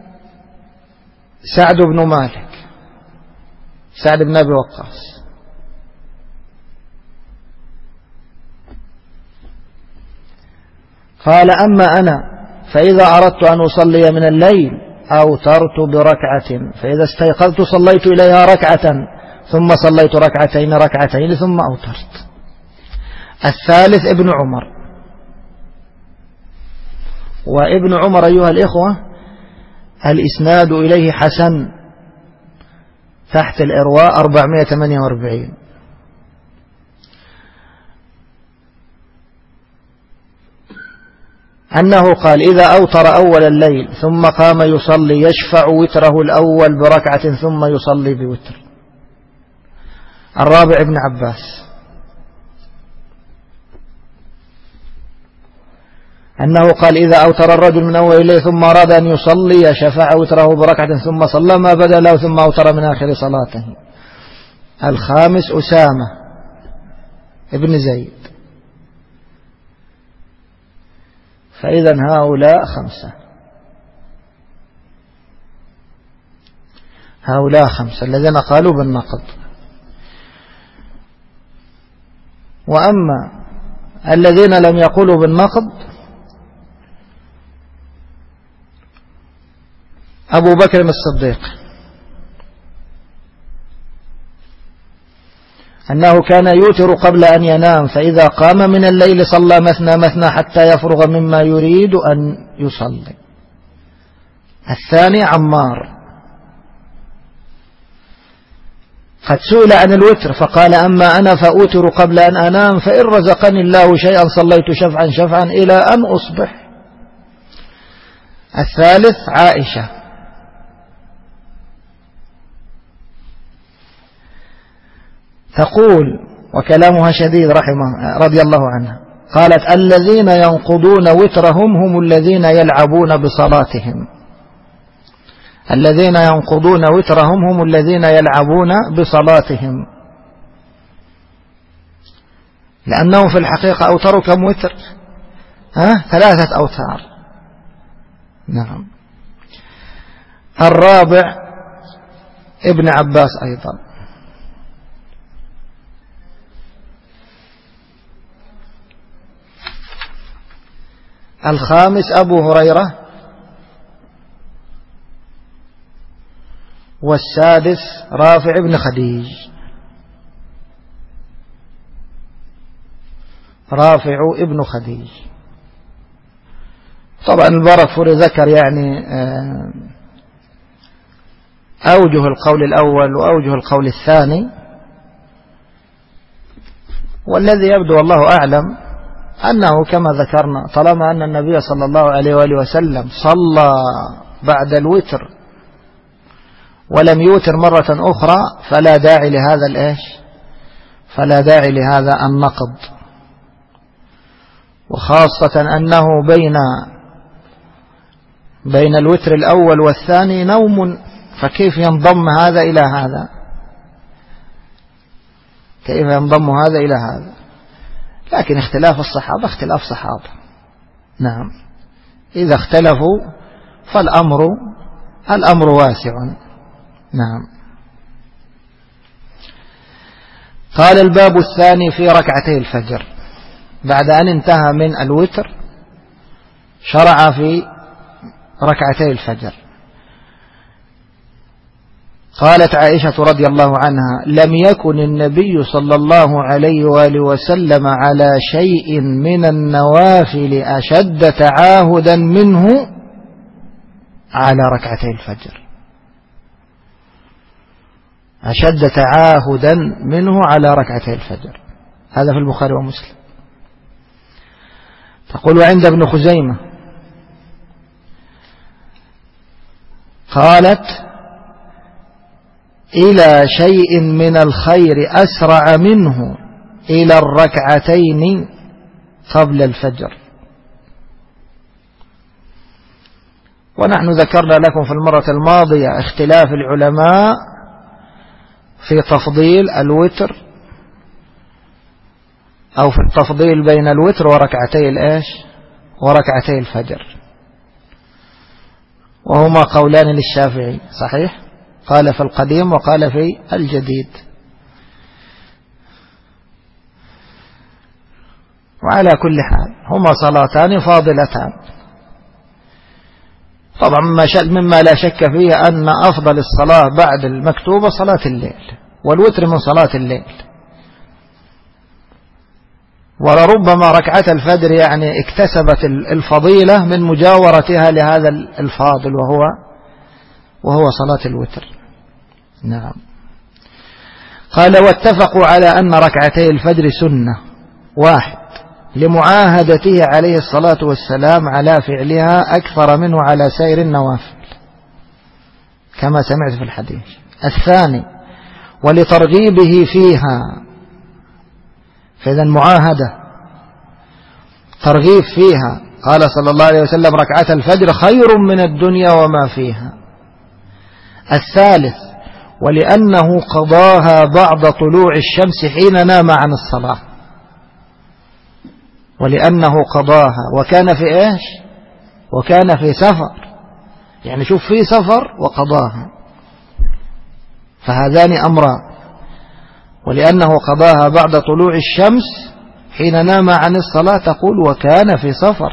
سعد بن مالك، سعد بن أبي وقاص، قال أما أنا فإذا أردت أن أصلي من الليل أوترت بركعة، فإذا استيقظت صليت إليها ركعة ثم صليت ركعتين ثم أوترت. الثالث ابن عمر، وابن عمر أيها الإخوة الإسناد إليه حسن تحت الإرواء 448. أنه قال إذا أوتر أول الليل ثم قام يصلي يشفع وتره الأول بركعة ثم يصلي بوتر. الرابع ابن عباس أنه قال إذا أوتر الرجل من أول الليل ثم أراد أن يصلي شفع وتره بركعة ثم صلى ما بدا له ثم أوتر من آخر صلاته. الخامس أسامة ابن زيد. فإذا هؤلاء خمسة الذين قالوا بالنقض. وأما الذين لم يقولوا بالنقض أبو بكر الصديق أنه كان يوتر قبل أن ينام، فإذا قام من الليل صلى مثنى حتى يفرغ مما يريد أن يصلي. الثاني عمار قد سئل عن الوتر فقال أما أنا فأوتر قبل أن أنام فإن رزقني الله شيئا صليت شفعا شفعا إلى أن أصبح. الثالث عائشة تقول وكلامها شديد رضي الله عنها، قالت الذين ينقضون وترهم هم الذين يلعبون بصلاتهم. الذين ينقضون وترهم هم الذين يلعبون بصلاتهم، لأنه في الحقيقة أوتروا كم وتر؟ 3 أوتار. نعم. الرابع ابن عباس أيضا. الخامس أبو هريرة. والسادس رافع بن خديج. رافع ابن خديج. طبعا البركفوري ذكر يعني أوجه القول الأول وأوجه القول الثاني، والذي يبدو والله أعلم أنه كما ذكرنا طالما أن النبي صلى الله عليه وآله وسلم صلى بعد الوتر ولم يوتر مرة أخرى فلا داعي لهذا الإيش، فلا داعي لهذا النقض، وخاصة أنه بين الوتر الأول والثاني نوم، فكيف ينضم هذا إلى هذا؟ كيف ينضم هذا إلى هذا؟ لكن اختلاف الصحابة اختلاف صحابة. نعم، إذا اختلفوا فالأمر واسع. نعم. قال الباب الثاني في ركعتي الفجر. بعد أن انتهى من الوتر شرع في ركعتي الفجر. قالت عائشة رضي الله عنها لم يكن النبي صلى الله عليه وآله وسلم على شيء من النوافل أشد تعاهدا منه على ركعتي الفجر. أشد تعاهدا منه على ركعتي الفجر. هذا في البخاري ومسلم. تقول عند ابن خزيمة قالت إلى شيء من الخير أسرع منه إلى الركعتين قبل الفجر. ونحن ذكرنا لكم في المرة الماضية اختلاف العلماء في تفضيل الوتر أو في التفضيل بين الوتر وركعتي الإيش وركعتي الفجر، وهما قولان للشافعي صحيح، قال في القديم وقال في الجديد. وعلى كل حال هما صلاتان فاضلتان. طبعا مما لا شك فيه أن أفضل الصلاة بعد المكتوبة صلاة الليل، والوتر من صلاة الليل، ولربما ركعة الفجر يعني اكتسبت الفضيلة من مجاورتها لهذا الفاضل وهو صلاة الوتر. نعم. قال واتفقوا على أن ركعتي الفجر سنة، واحد لمعاهدته عليه الصلاة والسلام على فعلها أكثر منه على سائر النوافل كما سمعت في الحديث. الثاني ولترغيبه فيها، فإذا معاهدة ترغيب فيها. قال صلى الله عليه وسلم ركعة الفجر خير من الدنيا وما فيها. الثالث ولأنه قضاها بعد طلوع الشمس حين نام عن الصلاة، ولأنه قضاها وكان في إيش؟ وكان في سفر، يعني شوف في سفر وقضاها، فهذان أمران. ولأنه قضاها بعد طلوع الشمس حين نام عن الصلاة تقول وكان في سفر،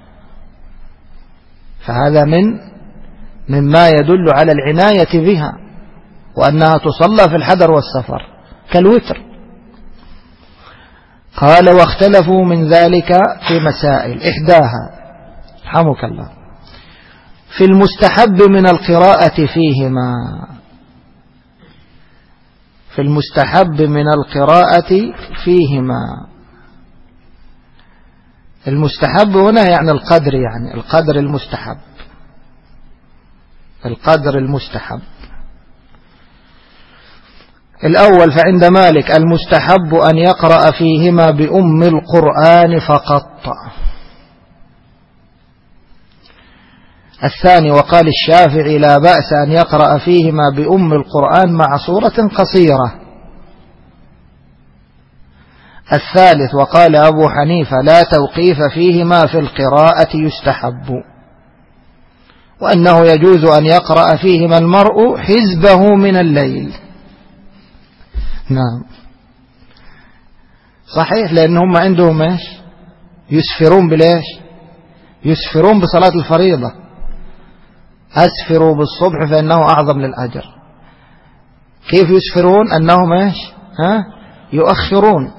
فهذا مما يدل على العناية بها وأنها تصلى في الحضر والسفر كالوتر. قال واختلفوا من ذلك في مسائل، إحداها رحمك الله في المستحب من القراءة فيهما. في في المستحب من القراءة فيهما. المستحب هنا يعني القدر، يعني القدر المستحب، القدر المستحب. الأول فعند مالك المستحب أن يقرأ فيهما بأم القرآن فقط. الثاني وقال الشافعي لا بأس أن يقرأ فيهما بأم القرآن مع سورة قصيرة. الثالث وقال أبو حنيفة لا توقيف فيهما في القراءة يستحب، وأنه يجوز أن يقرأ فيهما المرء حزبه من الليل. نعم صحيح، لأنهم عندهم ايش؟ يسفرون بليش؟ يسفرون بصلاة الفريضة، أسفروا بالصبح فإنه أعظم للأجر. كيف يسفرون؟ أنهم ايش؟ يؤخرون.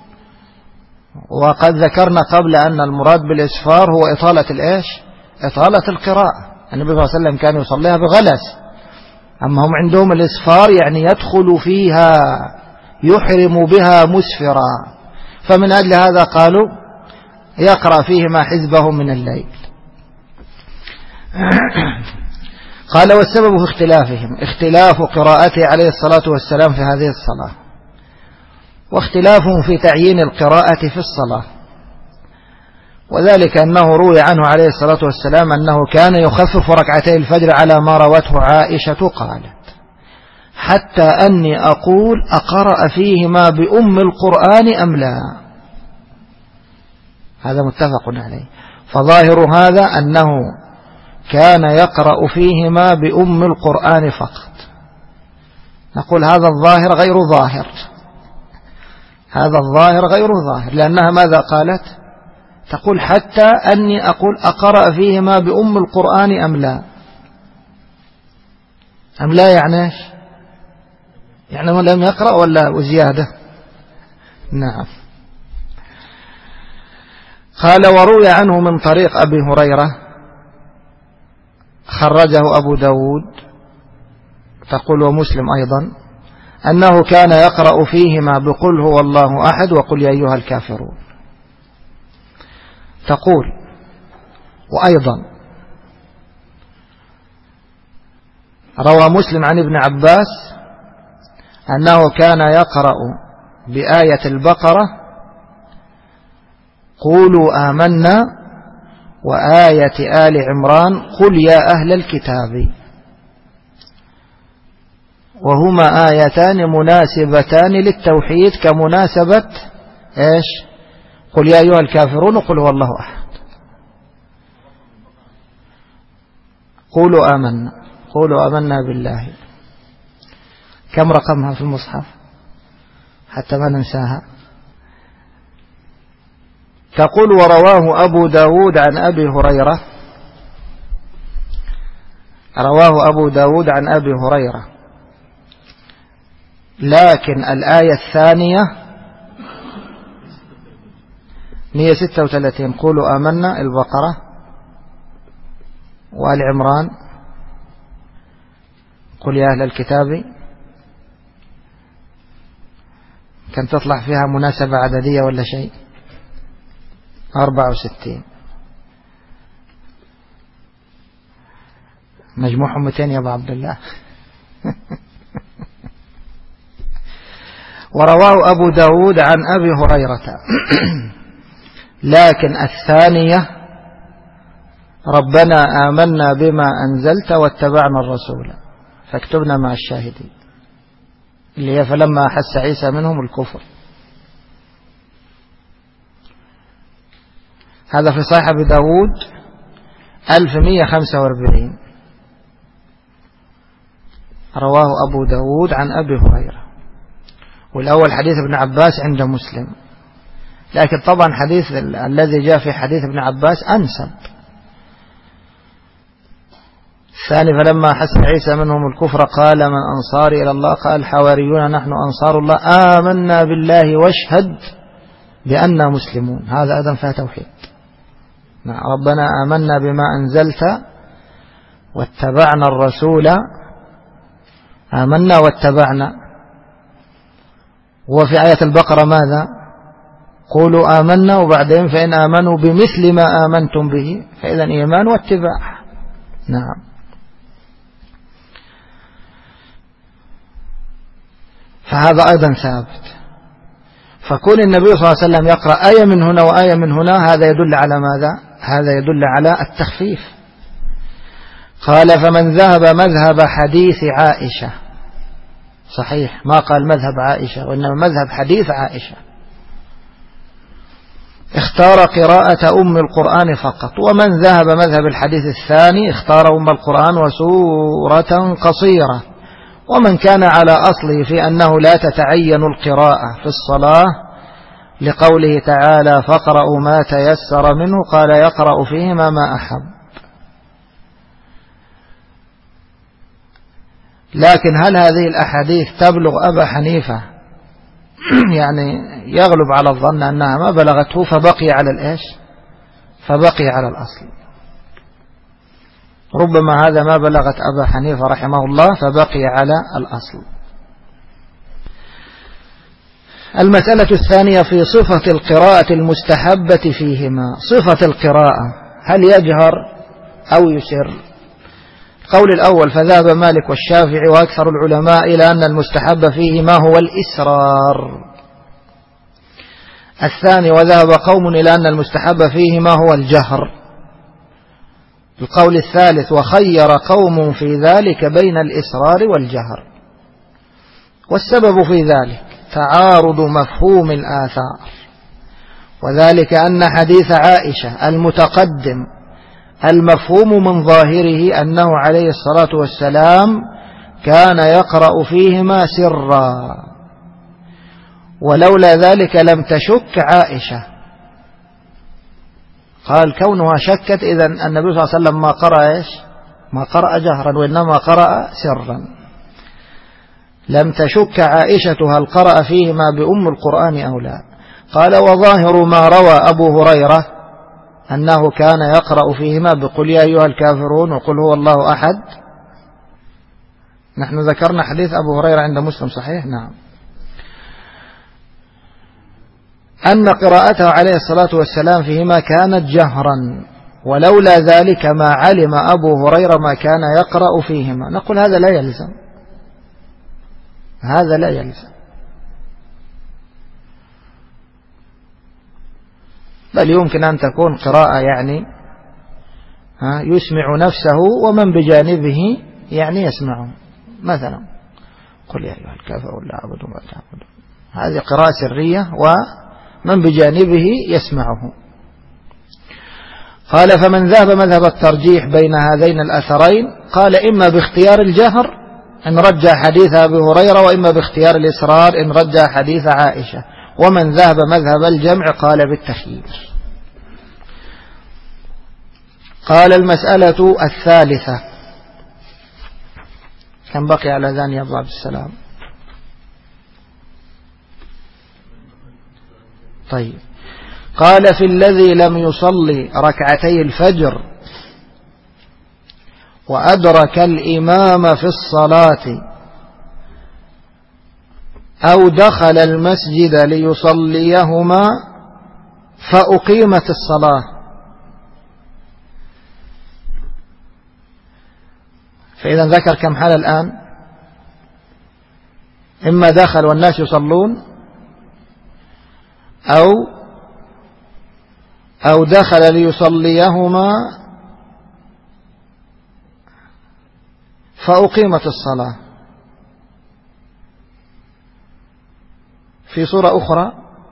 وقد ذكرنا قبل أن المراد بالإسفار هو إطالة الإيش؟ إطالة القراءة. النبي صلى الله عليه وسلم كان يصليها بغلس، أما هم عندهم الإسفار يعني يدخل فيها، يحرم بها مسفرا، فمن أجل هذا قالوا يقرأ فيهما حزبه من الليل. قال والسبب في اختلافهم اختلاف قراءته عليه الصلاة والسلام في هذه الصلاة، واختلافهم في تعيين القراءة في الصلاة، وذلك أنه روي عنه عليه الصلاة والسلام أنه كان يخفف ركعتي الفجر على ما روته عائشة قالت حتى أني أقول أقرأ فيهما بأم القرآن أم لا. هذا متفق عليه. فظاهر هذا أنه كان يقرأ فيهما بأم القرآن فقط. نقول هذا الظاهر غير ظاهر، هذا الظاهر غير ظاهر، لأنها ماذا قالت؟ تقول حتى أني أقول أقرأ فيهما بأم القرآن أم لا. أم لا يعني إيش؟ يعني من لم يقرأ ولا وزيادة؟ نعم. قال وروي عنه من طريق أبي هريرة خرجه أبو داود تقول ومسلم أيضا أنه كان يقرأ فيهما بقل هو الله أحد وقل يا أيها الكافرون. تقول وأيضا روى مسلم عن ابن عباس أنه كان يقرأ بآية البقرة قولوا آمنا وآية آل عمران قل يا أهل الكتاب، وهما آيتان مناسبتان للتوحيد كمناسبة إيش؟ قل يا أيها الكافرون وقل هو الله أحد. قولوا آمنا بالله. كم رقمها في المصحف حتى ما ننساها؟ تقول ورواه أبو داود عن أبي هريرة، رواه أبو داود عن أبي هريرة، لكن الآية الثانية 136 قولوا آمنا البقرة وآل عمران قل يا أهل الكتاب، كان تطلع فيها مناسبة عددية ولا شيء 64 مجموعهم 200 يا أبو عبد الله. ورواه أبو داود عن أبي هريرة لكن الثانية ربنا آمنا بما أنزلت واتبعنا الرسول فاكتبنا مع الشاهدين، اللي هي فلما أحس عيسى منهم الكفر. هذا في صحيح أبي داود 1145 رواه أبو داود عن أبي هريرة. والأول حديث ابن عباس عند مسلم، لكن طبعا حديث الذي جاء في حديث ابن عباس أنسب. الثاني فلما حس عيسى منهم الكفر قال من أنصاري إلى الله قال الحواريون نحن أنصار الله آمنا بالله واشهد بأننا مسلمون. هذا أيضا فيها توحيد. ربنا آمنا بما أنزلت واتبعنا الرسول، آمنا واتبعنا وفي آية البقرة ماذا؟ قولوا آمنا، وبعدين فإن آمنوا بمثل ما آمنتم به فإذا إيمان واتباع. نعم. فهذا أيضا ثابت. فكون النبي صلى الله عليه وسلم يقرأ آية من هنا وآية من هنا هذا يدل على ماذا؟ هذا يدل على التخفيف. قال فمن ذهب مذهب حديث عائشة، صحيح ما قال مذهب عائشة وإنما مذهب حديث عائشة، اختار قراءة أم القرآن فقط. ومن ذهب مذهب الحديث الثاني اختار أم القرآن وسورة قصيرة. ومن كان على أصله في أنه لا تتعين القراءة في الصلاة لقوله تعالى فاقرأوا ما تيسر منه قال يقرأ فيهما ما أحب. لكن هل هذه الأحاديث تبلغ أبا حنيفة؟ يعني يغلب على الظن أنها ما بلغته فبقي على الإيش؟ فبقي على الأصل. ربما هذا ما بلغت أبا حنيفة رحمه الله فبقي على الأصل. المسألة الثانية في صفة القراءة المستحبة فيهما. صفة القراءة هل يجهر أو يسر؟ القول الأول فذهب مالك والشافعي وأكثر العلماء إلى أن المستحب فيه ما هو الإسرار. الثاني وذهب قوم إلى أن المستحب فيه ما هو الجهر. القول الثالث وخير قوم في ذلك بين الإسرار والجهر. والسبب في ذلك تعارض مفهوم الآثار، وذلك أن حديث عائشة المتقدم المفهوم من ظاهره أنه عليه الصلاة والسلام كان يقرأ فيهما سرا، ولولا ذلك لم تشك عائشة. قال كونها شكت إذن النبي صلى الله عليه وسلم ما قرأ إيش؟ ما قرأ جهرا وإنما قرأ سرا. لم تشك عائشة هل قرأ فيهما بأم القرآن أو لا. قال وظاهر ما روى أبو هريرة أنه كان يقرأ فيهما بقل يا أيها الكافرون وقل هو الله أحد. نحن ذكرنا حديث أبو هريرة عند مسلم صحيح؟ نعم. أن قراءته عليه الصلاة والسلام فيهما كانت جهرا، ولولا ذلك ما علم أبو هريرة ما كان يقرأ فيهما. نقول هذا لا يلزم، هذا لا يلزم، بل يمكن أن تكون قراءة يعني يسمع نفسه ومن بجانبه يعني يسمعه. مثلا قل يا أيها الكافرون لا أعبد ما تعبدون، هذه قراءة سرية ومن بجانبه يسمعه. قال فمن ذهب مذهب الترجيح بين هذين الأثرين قال إما باختيار الجهر إن رجع حديث أبي هريرة، وإما باختيار الإسرار إن رجع حديث عائشة. ومن ذهب مذهب الجمع قال بالتخيير. قال المسألة الثالثة. كم بقي على ذان يا أبو عبد السلام؟ طيب. قال في الذي لم يصلي ركعتي الفجر وأدرك الإمام في الصلاة أو دخل المسجد ليصليهما فأقيمت الصلاة. فإذا ذكر كم حال الآن؟ إما دخل والناس يصلون، أو دخل ليصليهما فأقيمت الصلاة. في صورة أخرى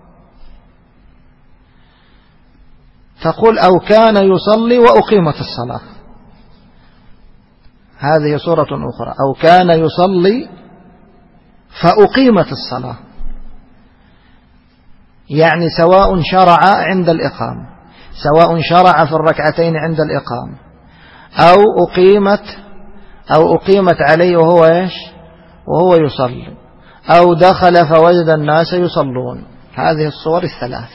تقول أو كان يصلي وأقيمت الصلاة. هذه صورة أخرى، أو كان يصلي فأقيمت الصلاة، يعني سواء شرع عند الإقامة، سواء شرع في الركعتين عند الإقامة، أو أقيمت عليه وهو إيش؟ وهو يصلي، أو دخل فوجد الناس يصلون. هذه الصور الثلاث.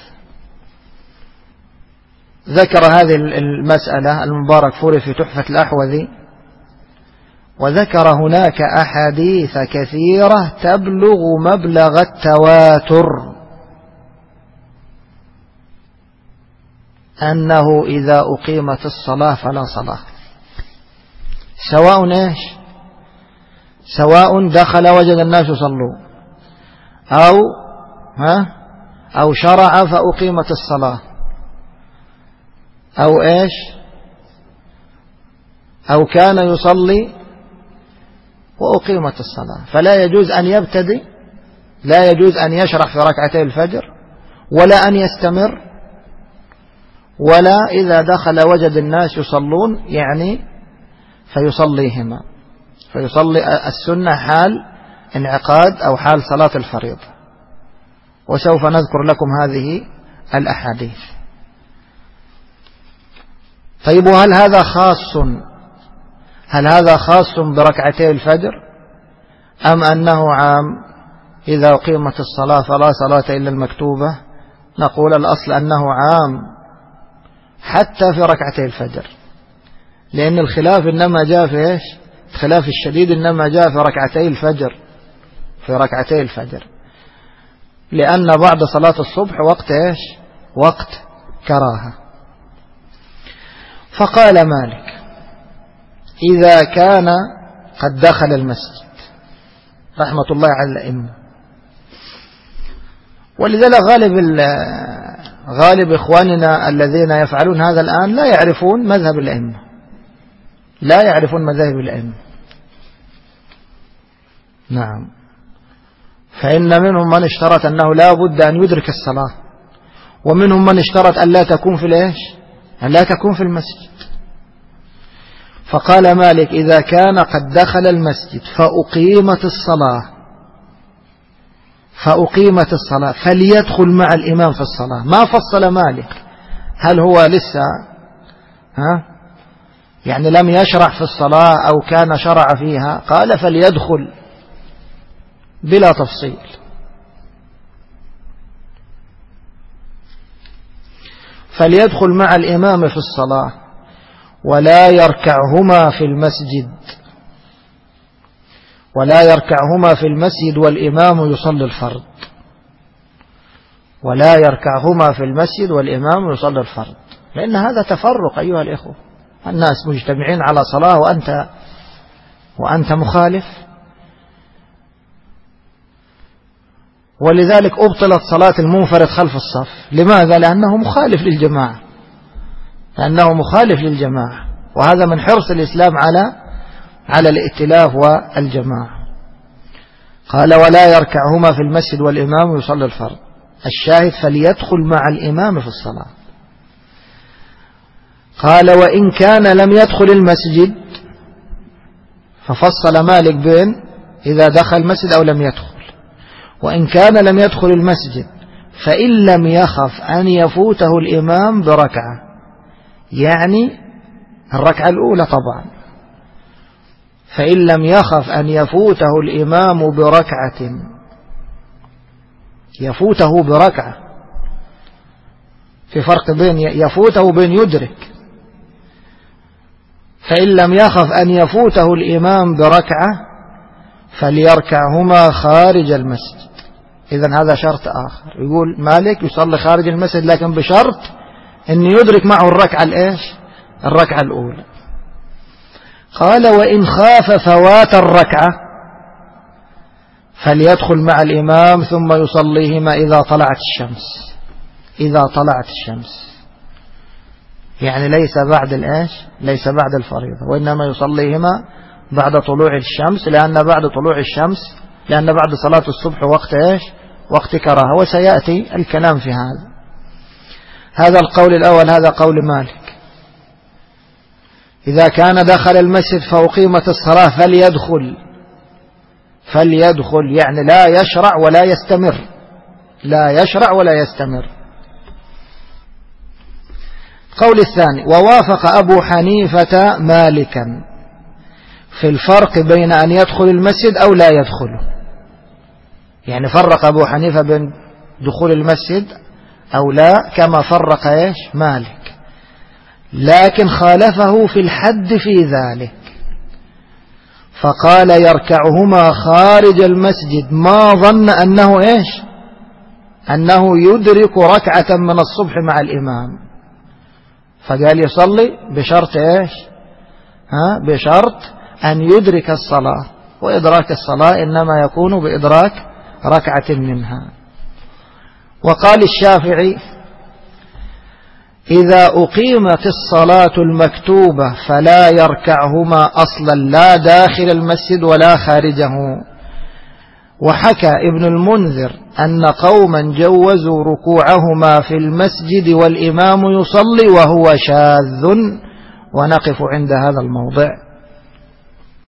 ذكر هذه المسألة المبارك فوري في تحفة الأحوذي، وذكر هناك أحاديث كثيرة تبلغ مبلغ التواتر أنه إذا أقيمت الصلاة فلا صلاة، سواء إيش، سواء دخل وجد الناس يصلون أو شرع فأقيمت الصلاة أو إيش، أو كان يصلي وأقيمت الصلاة، فلا يجوز أن يبتدئ، لا يجوز أن يشرع في ركعتي الفجر، ولا أن يستمر، ولا إذا دخل وجد الناس يصلون يعني فيصليهما، فيصلي السنة حال انعقاد أو حال صلاة الفريضة. وسوف نذكر لكم هذه الأحاديث. طيب، وهل هذا خاص بركعتي الفجر أم أنه عام إذا أقيمت الصلاة فلا صلاة إلا المكتوبة؟ نقول الأصل أنه عام حتى في ركعتي الفجر، لأن الخلاف إنما جاء في إيش؟ الخلاف الشديد إنما جاء في ركعتي الفجر، لأن بعد صلاة الصبح وقت إيش؟ وقت كراهة. فقال مالك: إذا كان قد دخل المسجد، رحمة الله على الأئمة. ولذلك غالب إخواننا الذين يفعلون هذا الآن لا يعرفون مذهب الأئمة، لا يعرفون مذاهب الأئمة. نعم، فإن منهم من اشترط أنه لا بد أن يدرك الصلاة، ومنهم من اشترط أن لا تكون في الإيش؟ أن لا تكون في المسجد. فقال مالك: إذا كان قد دخل المسجد فأقيمت الصلاة فليدخل مع الإمام في الصلاة. ما فصل مالك هل هو لسه يعني لم يشرع في الصلاة أو كان شرع فيها، قال فليدخل بلا تفصيل. فليدخل مع الإمام في الصلاة ولا يركعهما في المسجد والإمام يصلي الفرض، ولا يركعهما في المسجد والإمام يصلي الفرض، لأن هذا تفرق أيها الإخوة، الناس مجتمعين على صلاة وأنت مخالف. ولذلك أبطلت صلاة المنفرد خلف الصف. لماذا؟ لأنه مخالف للجماعة، وهذا من حرص الإسلام على الائتلاف والجماعة. قال: ولا يركعهما في المسجد والإمام يصلي الفرض. الشاهد: فليدخل مع الإمام في الصلاة. قال: وإن كان لم يدخل المسجد، ففصل مالك بين إذا دخل المسجد أو لم يدخل. وإن كان لم يدخل المسجد فإن لم يخف أن يفوته الإمام بركعة، يعني الركعة الأولى طبعا، فإن لم يخف أن يفوته الإمام بركعة، يفوته بركعة، في فرق بين يفوته وبين يدرك. فإن لم يخف أن يفوته الإمام بركعة فليركعهما خارج المسجد. إذن هذا شرط آخر. يقول مالك: يصلي خارج المسجد، لكن بشرط أن يدرك معه الركعة الأولى. قال: وإن خاف فوات الركعة فليدخل مع الإمام ثم يصليهما إذا طلعت الشمس، يعني ليس بعد الفريضة، وإنما يصليهما بعد طلوع الشمس، لأن بعد صلاة الصبح وقت كراهة، وسيأتي الكلام في هذا القول الأول. هذا قول مالك: إذا كان دخل المسجد فأقيمت الصلاة فليدخل، يعني لا يشرع ولا يستمر. قول الثاني: ووافق أبو حنيفة مالكا في الفرق بين أن يدخل المسجد أو لا يدخله، يعني فرق أبو حنيفة بين دخول المسجد أو لا، كما فرق مالك، لكن خالفه في الحد في ذلك. فقال يركعهما خارج المسجد، ما ظن أنه إيش؟ أنه يدرك ركعة من الصبح مع الإمام، فقال يصلي بشرط إيش؟ بشرط أن يدرك الصلاة، وإدراك الصلاة إنما يكون بإدراك ركعة منها. وقال الشافعي إذا أقيمت الصلاة المكتوبة فلا يركعهما أصلا، لا داخل المسجد ولا خارجه. وحكى ابن المنذر أن قوما جوزوا ركوعهما في المسجد والإمام يصلي وهو شاذ، ونقف عند هذا الموضع.